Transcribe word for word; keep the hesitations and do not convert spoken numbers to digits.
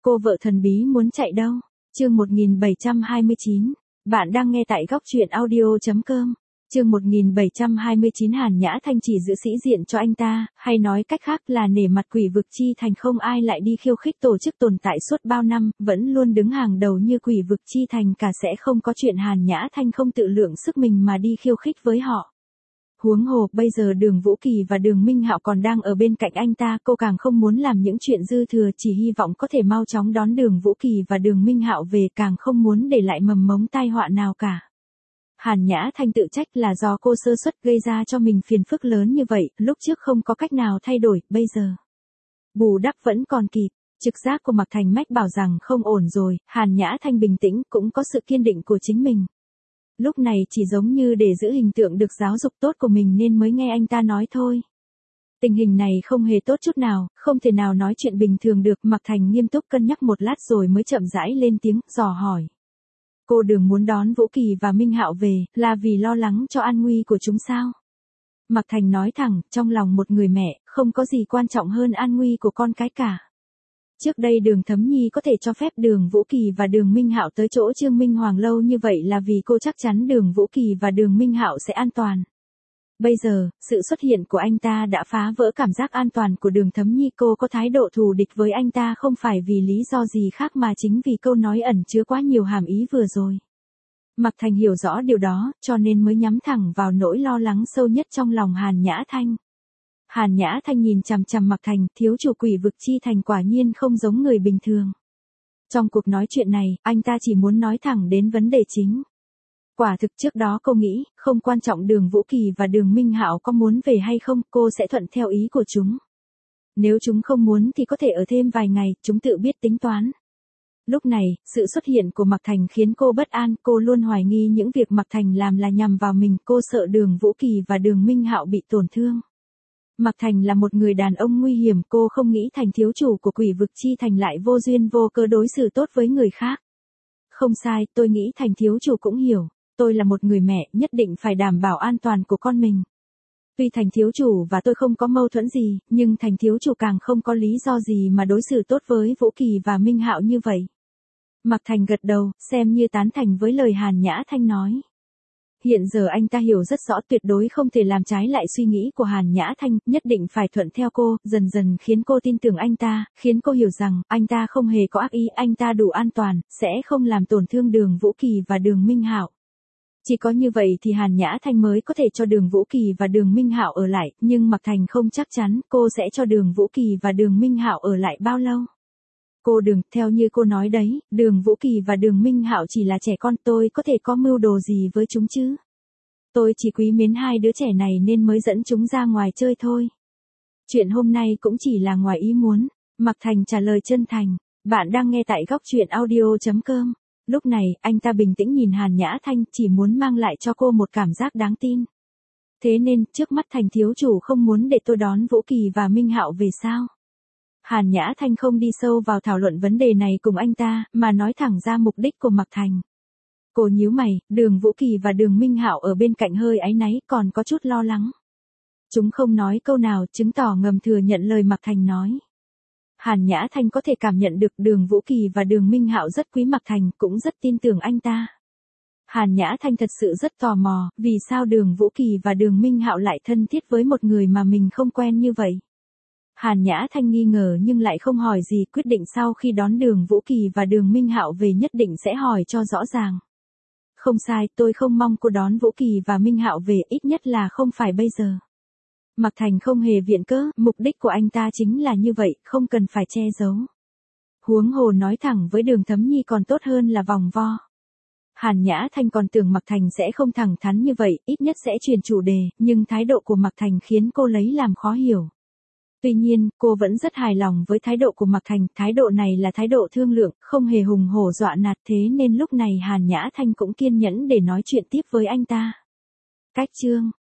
Cô vợ thần bí muốn chạy đâu? Chương một nghìn bảy trăm hai mươi chín. Bạn đang nghe tại góc truyện audio chấm com. Chương một nghìn bảy trăm hai mươi chín. Hàn Nhã Thanh chỉ giữ sĩ diện cho anh ta, hay nói cách khác là nể mặt Quỷ Vực Chi Thành, không ai lại đi khiêu khích tổ chức tồn tại suốt bao năm, vẫn luôn đứng hàng đầu như Quỷ Vực Chi Thành cả, sẽ không có chuyện Hàn Nhã Thanh không tự lượng sức mình mà đi khiêu khích với họ. Huống hồ, bây giờ Đường Vũ Kỳ và Đường Minh Hạo còn đang ở bên cạnh anh ta, cô càng không muốn làm những chuyện dư thừa, chỉ hy vọng có thể mau chóng đón Đường Vũ Kỳ và Đường Minh Hạo về, càng không muốn để lại mầm mống tai họa nào cả. Hàn Nhã Thanh tự trách là do cô sơ suất gây ra cho mình phiền phức lớn như vậy, lúc trước không có cách nào thay đổi, bây giờ bù đắp vẫn còn kịp. Trực giác của Mạc Thành mách bảo rằng không ổn rồi, Hàn Nhã Thanh bình tĩnh, cũng có sự kiên định của chính mình. Lúc này chỉ giống như để giữ hình tượng được giáo dục tốt của mình nên mới nghe anh ta nói thôi. Tình hình này không hề tốt chút nào, không thể nào nói chuyện bình thường được. Mạc Thành nghiêm túc cân nhắc một lát rồi mới chậm rãi lên tiếng, dò hỏi. Cô Đường muốn đón Vũ Kỳ và Minh Hạo về, là vì lo lắng cho an nguy của chúng sao? Mạc Thành nói thẳng, trong lòng một người mẹ, không có gì quan trọng hơn an nguy của con cái cả. Trước đây Đường Thấm Nhi có thể cho phép Đường Vũ Kỳ và Đường Minh Hạo tới chỗ Trương Minh Hoàng lâu như vậy là vì cô chắc chắn Đường Vũ Kỳ và Đường Minh Hạo sẽ an toàn. Bây giờ, sự xuất hiện của anh ta đã phá vỡ cảm giác an toàn của Đường Thấm Nhi. Cô có thái độ thù địch với anh ta không phải vì lý do gì khác mà chính vì câu nói ẩn chứa quá nhiều hàm ý vừa rồi. Mạc Thành hiểu rõ điều đó, cho nên mới nhắm thẳng vào nỗi lo lắng sâu nhất trong lòng Hàn Nhã Thanh. Hàn Nhã Thanh nhìn chằm chằm Mạc Thành, thiếu chủ Quỷ Vực Chi Thành quả nhiên không giống người bình thường. Trong cuộc nói chuyện này, anh ta chỉ muốn nói thẳng đến vấn đề chính. Quả thực trước đó cô nghĩ, không quan trọng Đường Vũ Kỳ và Đường Minh Hạo có muốn về hay không, cô sẽ thuận theo ý của chúng. Nếu chúng không muốn thì có thể ở thêm vài ngày, chúng tự biết tính toán. Lúc này, sự xuất hiện của Mạc Thành khiến cô bất an, cô luôn hoài nghi những việc Mạc Thành làm là nhằm vào mình, cô sợ Đường Vũ Kỳ và Đường Minh Hạo bị tổn thương. Mạc Thành là một người đàn ông nguy hiểm, cô không nghĩ Thành thiếu chủ của Quỷ Vực Chi Thành lại vô duyên vô cớ đối xử tốt với người khác. Không sai, tôi nghĩ Thành thiếu chủ cũng hiểu, tôi là một người mẹ, nhất định phải đảm bảo an toàn của con mình. Tuy Thành thiếu chủ và tôi không có mâu thuẫn gì, nhưng Thành thiếu chủ càng không có lý do gì mà đối xử tốt với Vũ Kỳ và Minh Hạo như vậy. Mạc Thành gật đầu, xem như tán thành với lời Hàn Nhã Thanh nói. Hiện giờ anh ta hiểu rất rõ, tuyệt đối không thể làm trái lại suy nghĩ của Hàn Nhã Thanh, nhất định phải thuận theo cô, dần dần khiến cô tin tưởng anh ta, khiến cô hiểu rằng, anh ta không hề có ác ý, anh ta đủ an toàn, sẽ không làm tổn thương Đường Vũ Kỳ và Đường Minh Hạo. Chỉ có như vậy thì Hàn Nhã Thanh mới có thể cho Đường Vũ Kỳ và Đường Minh Hạo ở lại, nhưng Mạc Thành không chắc chắn cô sẽ cho Đường Vũ Kỳ và Đường Minh Hạo ở lại bao lâu. Cô Đường, theo như cô nói đấy, Đường Vũ Kỳ và Đường Minh Hạo chỉ là trẻ con, tôi có thể có mưu đồ gì với chúng chứ? Tôi chỉ quý mến hai đứa trẻ này nên mới dẫn chúng ra ngoài chơi thôi. Chuyện hôm nay cũng chỉ là ngoài ý muốn. Mạc Thành trả lời chân thành. Bạn đang nghe tại góc truyện audio chấm com. Lúc này, anh ta bình tĩnh nhìn Hàn Nhã Thanh, chỉ muốn mang lại cho cô một cảm giác đáng tin. Thế nên, trước mắt Thành thiếu chủ không muốn để tôi đón Vũ Kỳ và Minh Hạo về sao? Hàn Nhã Thanh không đi sâu vào thảo luận vấn đề này cùng anh ta, mà nói thẳng ra mục đích của Mạc Thành. Cô nhíu mày, Đường Vũ Kỳ và Đường Minh Hạo ở bên cạnh hơi áy náy, còn có chút lo lắng. Chúng không nói câu nào, chứng tỏ ngầm thừa nhận lời Mạc Thành nói. Hàn Nhã Thanh có thể cảm nhận được Đường Vũ Kỳ và Đường Minh Hạo rất quý Mạc Thành, cũng rất tin tưởng anh ta. Hàn Nhã Thanh thật sự rất tò mò, vì sao Đường Vũ Kỳ và Đường Minh Hạo lại thân thiết với một người mà mình không quen như vậy. Hàn Nhã Thanh nghi ngờ nhưng lại không hỏi gì, quyết định sau khi đón Đường Vũ Kỳ và Đường Minh Hạo về nhất định sẽ hỏi cho rõ ràng. Không sai, tôi không mong cô đón Vũ Kỳ và Minh Hạo về, ít nhất là không phải bây giờ. Mạc Thành không hề viện cớ, mục đích của anh ta chính là như vậy, không cần phải che giấu. Huống hồ nói thẳng với Đường Thấm Nhi còn tốt hơn là vòng vo. Hàn Nhã Thanh còn tưởng Mạc Thành sẽ không thẳng thắn như vậy, ít nhất sẽ chuyển chủ đề, nhưng thái độ của Mạc Thành khiến cô lấy làm khó hiểu. Tuy nhiên, cô vẫn rất hài lòng với thái độ của Mạc Thành, thái độ này là thái độ thương lượng, không hề hùng hổ dọa nạt, thế nên lúc này Hàn Nhã Thanh cũng kiên nhẫn để nói chuyện tiếp với anh ta. Cách chương